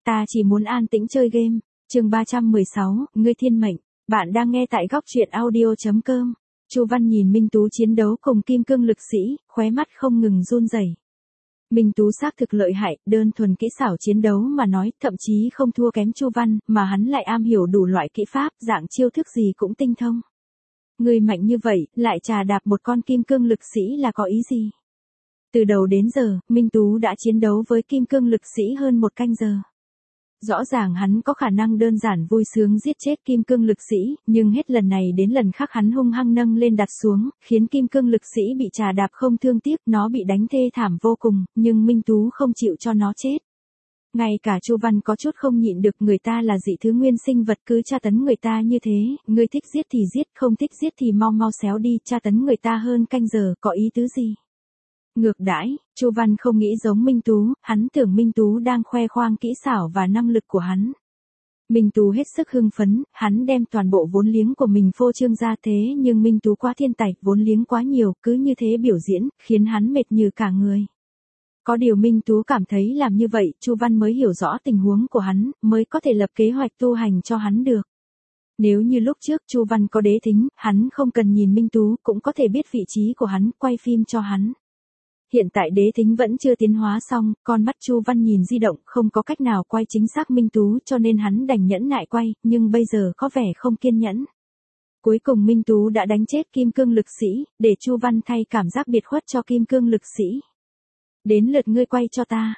ta chỉ muốn an tĩnh chơi game. Chương 316, ngươi thiên mệnh. Bạn đang nghe tại góc truyện audio.com. Chu Văn nhìn Minh Tú chiến đấu cùng kim cương lực sĩ, khóe mắt không ngừng run rẩy. Minh Tú xác thực lợi hại, đơn thuần kỹ xảo chiến đấu mà nói, thậm chí không thua kém Chu Văn, mà hắn lại am hiểu đủ loại kỹ pháp, dạng chiêu thức gì cũng tinh thông. Người mạnh như vậy, lại trà đạp một con kim cương lực sĩ là có ý gì? Từ đầu đến giờ, Minh Tú đã chiến đấu với kim cương lực sĩ hơn một canh giờ. Rõ ràng hắn có khả năng đơn giản vui sướng giết chết kim cương lực sĩ, nhưng hết lần này đến lần khác hắn hung hăng nâng lên đặt xuống, khiến kim cương lực sĩ bị trà đạp không thương tiếc, nó bị đánh thê thảm vô cùng, nhưng Minh Tú không chịu cho nó chết. Ngay cả Chu Văn có chút không nhịn được, người ta là dị thứ nguyên sinh vật cứ tra tấn người ta như thế, ngươi thích giết thì giết, không thích giết thì mau mau xéo đi, tra tấn người ta hơn canh giờ, có ý tứ gì? Ngược đãi, Chu Văn không nghĩ giống Minh Tú, hắn tưởng Minh Tú đang khoe khoang kỹ xảo và năng lực của hắn. Minh Tú hết sức hưng phấn, hắn đem toàn bộ vốn liếng của mình phô trương ra thế nhưng Minh Tú quá thiên tài, vốn liếng quá nhiều, cứ như thế biểu diễn, khiến hắn mệt như cả người. Có điều Minh Tú cảm thấy làm như vậy, Chu Văn mới hiểu rõ tình huống của hắn, mới có thể lập kế hoạch tu hành cho hắn được. Nếu như lúc trước Chu Văn có đế thính, hắn không cần nhìn Minh Tú cũng có thể biết vị trí của hắn, quay phim cho hắn. Hiện tại đế thính vẫn chưa tiến hóa xong, con mắt Chu Văn nhìn di động, không có cách nào quay chính xác Minh Tú cho nên hắn đành nhẫn nại quay, nhưng bây giờ có vẻ không kiên nhẫn. Cuối cùng Minh Tú đã đánh chết kim cương lực sĩ, để Chu Văn thay cảm giác biệt khuất cho kim cương lực sĩ. Đến lượt ngươi quay cho ta.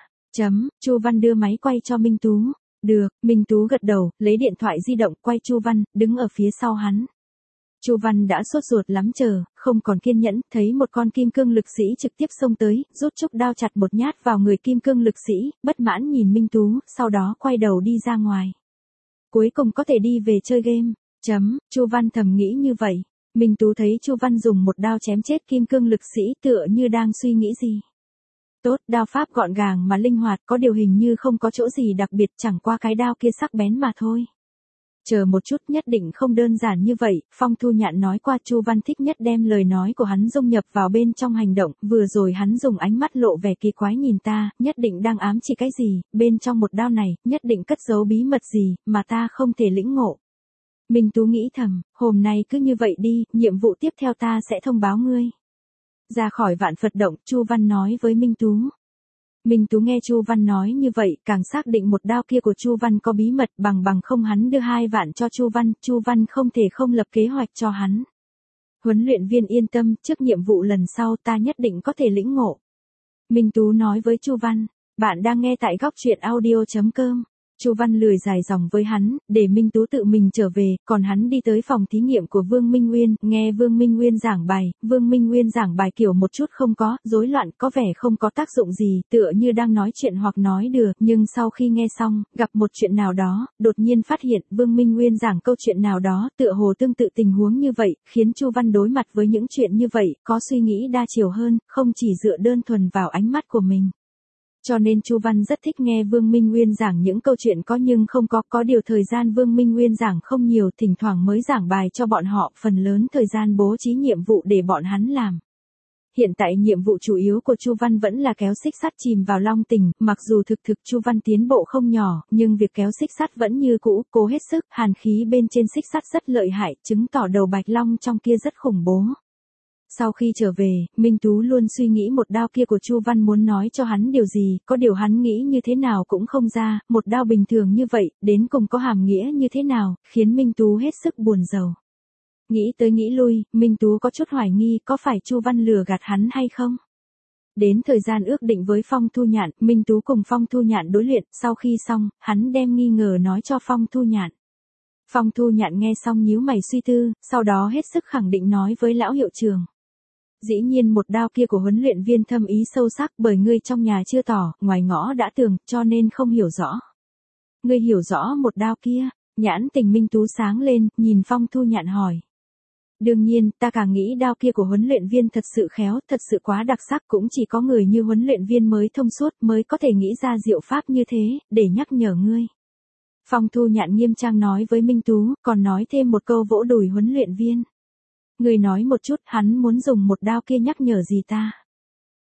Chu Văn đưa máy quay cho Minh Tú. Được, Minh Tú gật đầu, lấy điện thoại di động quay Chu Văn, đứng ở phía sau hắn. Chu Văn đã sốt ruột lắm chờ, không còn kiên nhẫn, thấy một con kim cương lực sĩ trực tiếp xông tới, rút trúc đao chặt một nhát vào người kim cương lực sĩ, bất mãn nhìn Minh Tú, sau đó quay đầu đi ra ngoài. Cuối cùng có thể đi về chơi game. Chu Văn thầm nghĩ như vậy. Minh Tú thấy Chu Văn dùng một đao chém chết kim cương lực sĩ tựa như đang suy nghĩ gì. Tốt, đao pháp gọn gàng mà linh hoạt, có điều hình như không có chỗ gì đặc biệt, chẳng qua cái đao kia sắc bén mà thôi. Chờ một chút, nhất định không đơn giản như vậy, Phong Thu Nhạn nói qua Chu Văn thích nhất đem lời nói của hắn dung nhập vào bên trong hành động, vừa rồi hắn dùng ánh mắt lộ vẻ kỳ quái nhìn ta, nhất định đang ám chỉ cái gì, bên trong một đao này, nhất định cất giấu bí mật gì, mà ta không thể lĩnh ngộ. Minh Tú nghĩ thầm, hôm nay cứ như vậy đi, nhiệm vụ tiếp theo ta sẽ thông báo ngươi. Ra khỏi Vạn Phật Động, Chu Văn nói với Minh Tú. Minh Tú nghe Chu Văn nói như vậy, càng xác định một đao kia của Chu Văn có bí mật, bằng không hắn đưa 2 vạn cho Chu Văn không thể không lập kế hoạch cho hắn. Huấn luyện viên yên tâm, trước nhiệm vụ lần sau ta nhất định có thể lĩnh ngộ. Minh Tú nói với Chu Văn, bạn đang nghe tại góc truyện audio.com. Chu Văn lười dài dòng với hắn, để Minh Tú tự mình trở về, còn hắn đi tới phòng thí nghiệm của Vương Minh Nguyên, nghe Vương Minh Nguyên giảng bài, Vương Minh Nguyên giảng bài kiểu một chút không có, rối loạn, có vẻ không có tác dụng gì, tựa như đang nói chuyện hoặc nói đùa, nhưng sau khi nghe xong, gặp một chuyện nào đó, đột nhiên phát hiện Vương Minh Nguyên giảng câu chuyện nào đó, tựa hồ tương tự tình huống như vậy, khiến Chu Văn đối mặt với những chuyện như vậy, có suy nghĩ đa chiều hơn, không chỉ dựa đơn thuần vào ánh mắt của mình. Cho nên Chu Văn rất thích nghe Vương Minh Nguyên giảng những câu chuyện có nhưng không có điều thời gian Vương Minh Nguyên giảng không nhiều, thỉnh thoảng mới giảng bài cho bọn họ, phần lớn thời gian bố trí nhiệm vụ để bọn hắn làm. Hiện tại nhiệm vụ chủ yếu của Chu Văn vẫn là kéo xích sắt chìm vào Long Tỉnh, mặc dù thực Chu Văn tiến bộ không nhỏ, nhưng việc kéo xích sắt vẫn như cũ, cố hết sức, hàn khí bên trên xích sắt rất lợi hại, chứng tỏ đầu Bạch Long trong kia rất khủng bố. Sau khi trở về, Minh Tú luôn suy nghĩ một đao kia của Chu Văn muốn nói cho hắn điều gì, có điều hắn nghĩ như thế nào cũng không ra, một đao bình thường như vậy, đến cùng có hàm nghĩa như thế nào, khiến Minh Tú hết sức buồn rầu. Nghĩ tới nghĩ lui, Minh Tú có chút hoài nghi có phải Chu Văn lừa gạt hắn hay không. Đến thời gian ước định với Phong Thu Nhạn, Minh Tú cùng Phong Thu Nhạn đối luyện, sau khi xong, hắn đem nghi ngờ nói cho Phong Thu Nhạn. Phong Thu Nhạn nghe xong nhíu mày suy tư, sau đó hết sức khẳng định nói với lão hiệu trưởng. Dĩ nhiên một đao kia của huấn luyện viên thâm ý sâu sắc, bởi ngươi trong nhà chưa tỏ, ngoài ngõ đã tường, cho nên không hiểu rõ. Ngươi hiểu rõ một đao kia, nhãn tình Minh Tú sáng lên, nhìn Phong Thu Nhạn hỏi. Đương nhiên, ta càng nghĩ đao kia của huấn luyện viên thật sự khéo, thật sự quá đặc sắc, cũng chỉ có người như huấn luyện viên mới thông suốt, mới có thể nghĩ ra diệu pháp như thế, để nhắc nhở ngươi. Phong Thu Nhạn nghiêm trang nói với Minh Tú, còn nói thêm một câu vỗ đùi huấn luyện viên. Người nói một chút, hắn muốn dùng một đao kia nhắc nhở gì ta?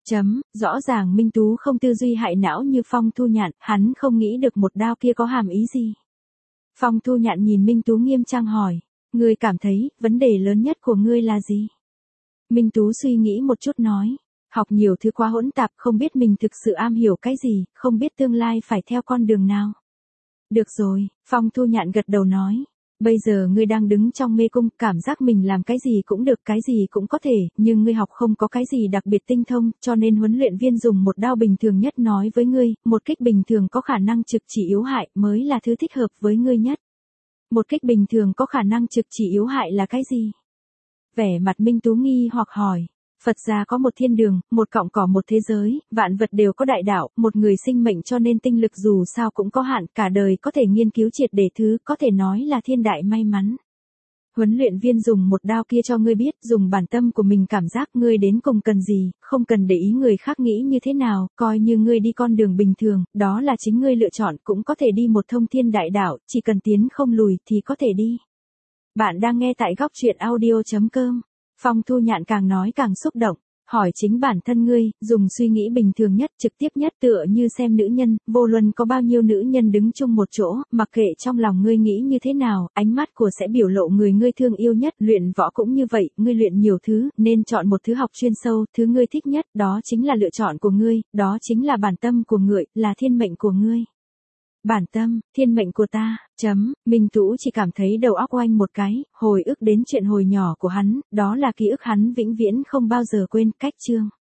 Rõ ràng Minh Tú không tư duy hại não như Phong Thu Nhạn, hắn không nghĩ được một đao kia có hàm ý gì. Phong Thu Nhạn nhìn Minh Tú nghiêm trang hỏi, ngươi cảm thấy, vấn đề lớn nhất của ngươi là gì? Minh Tú suy nghĩ một chút nói, học nhiều thứ quá hỗn tạp, không biết mình thực sự am hiểu cái gì, không biết tương lai phải theo con đường nào. Được rồi, Phong Thu Nhạn gật đầu nói. Bây giờ ngươi đang đứng trong mê cung, cảm giác mình làm cái gì cũng được, cái gì cũng có thể, nhưng ngươi học không có cái gì đặc biệt tinh thông, cho nên huấn luyện viên dùng một đao bình thường nhất nói với ngươi, một kích bình thường có khả năng trực chỉ yếu hại mới là thứ thích hợp với ngươi nhất. Một kích bình thường có khả năng trực chỉ yếu hại là cái gì? Vẻ mặt Minh Tú nghi hoặc hỏi. Phật gia có một thiên đường, một cọng cỏ một thế giới, vạn vật đều có đại đạo, một người sinh mệnh cho nên tinh lực dù sao cũng có hạn, cả đời có thể nghiên cứu triệt để thứ, có thể nói là thiên đại may mắn. Huấn luyện viên dùng một đao kia cho ngươi biết, dùng bản tâm của mình cảm giác ngươi đến cùng cần gì, không cần để ý người khác nghĩ như thế nào, coi như ngươi đi con đường bình thường, đó là chính ngươi lựa chọn, cũng có thể đi một thông thiên đại đạo, chỉ cần tiến không lùi thì có thể đi. Bạn đang nghe tại góc truyện audio.com. Phong Thu Nhạn càng nói càng xúc động, hỏi chính bản thân ngươi, dùng suy nghĩ bình thường nhất, trực tiếp nhất tựa như xem nữ nhân, vô luận có bao nhiêu nữ nhân đứng chung một chỗ, mặc kệ trong lòng ngươi nghĩ như thế nào, ánh mắt của sẽ biểu lộ người ngươi thương yêu nhất, luyện võ cũng như vậy, ngươi luyện nhiều thứ, nên chọn một thứ học chuyên sâu, thứ ngươi thích nhất, đó chính là lựa chọn của ngươi, đó chính là bản tâm của ngươi, là thiên mệnh của ngươi. Bản tâm, thiên mệnh của ta, Minh Tú chỉ cảm thấy đầu óc oanh một cái, hồi ức đến chuyện hồi nhỏ của hắn, đó là ký ức hắn vĩnh viễn không bao giờ quên, cách chương.